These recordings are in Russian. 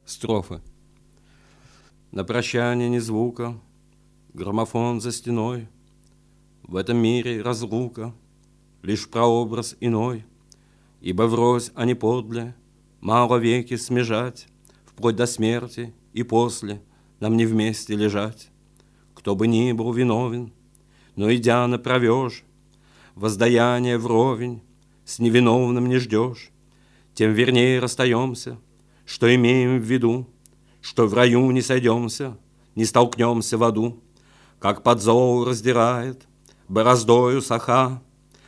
Строфы. На прощание ни звука, граммофон за стеной, в этом мире разлука, лишь прообраз иной, ибо врозь, а не подле, мало веки смежать, вплоть до смерти и после нам не вместе лежать. Кто бы ни был виновен, но идя направешь, воздаяние вровень с невиновным не ждешь, тем вернее расстаемся, что имеем в виду, что в раю не сойдемся, не столкнемся в аду, как подзол раздирает бороздою саха,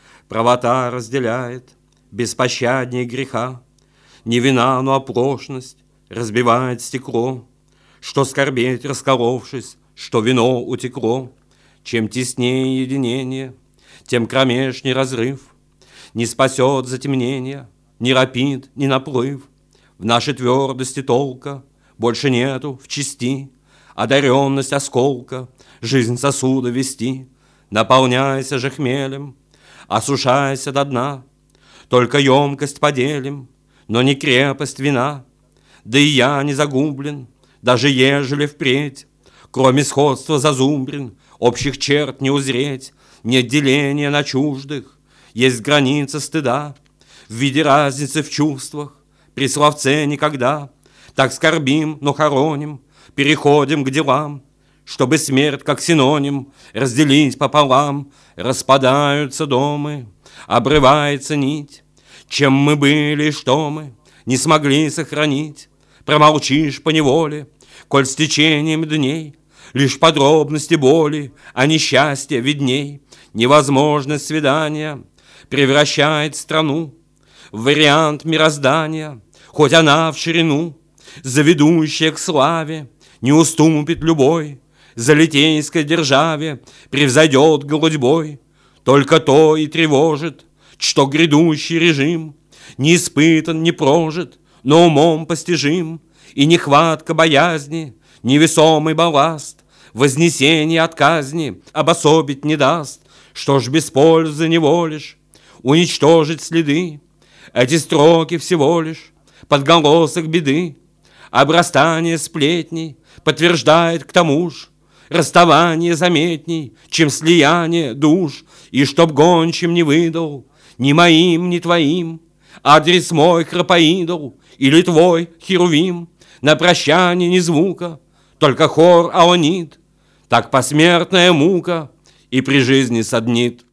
правота разделяет беспощадней греха, не вина, но оплошность разбивает стекло, что скорбеть расколовшись, что вино утекло. Чем теснее единение, тем кромешней разрыв, не спасет затемнение ни рапид, ни наплыв. В нашей твердости толка больше нету в части, одаренность осколка, жизнь сосуда вести. Наполняйся же хмелем, осушайся до дна, только емкость поделим, но не крепость вина. Да и я не загублен, даже ежели впредь, кроме сходства зазубрен, общих черт не узреть, нет деления на чуждых, есть граница стыда в виде разницы в чувствах. При словце никогда так скорбим, но хороним, переходим к делам, чтобы смерть, как синоним, разделить пополам. Распадаются дома, обрывается нить, чем мы были и что мы не смогли сохранить. Промолчишь поневоле, коль с течением дней лишь подробности боли, а несчастье видней. Невозможность свидания превращает страну в вариант мироздания, хоть она в ширину, заведущая к славе, не уступит любой, за литейской державе превзойдет голодьбой. Только то и тревожит, что грядущий режим не испытан, не прожит, но умом постижим, и нехватка боязни, невесомый балласт, вознесение от казни обособить не даст. Что ж без пользы неволишь уничтожить следы? Эти строки всего лишь подголосок беды, обрастание сплетней подтверждает к тому ж расставание заметней, чем слияние душ. И чтоб гончим не выдал ни моим, ни твоим адрес мой храпоидол или твой херувим, на прощание ни звука, только хор аонит, так посмертная мука и при жизни саднит.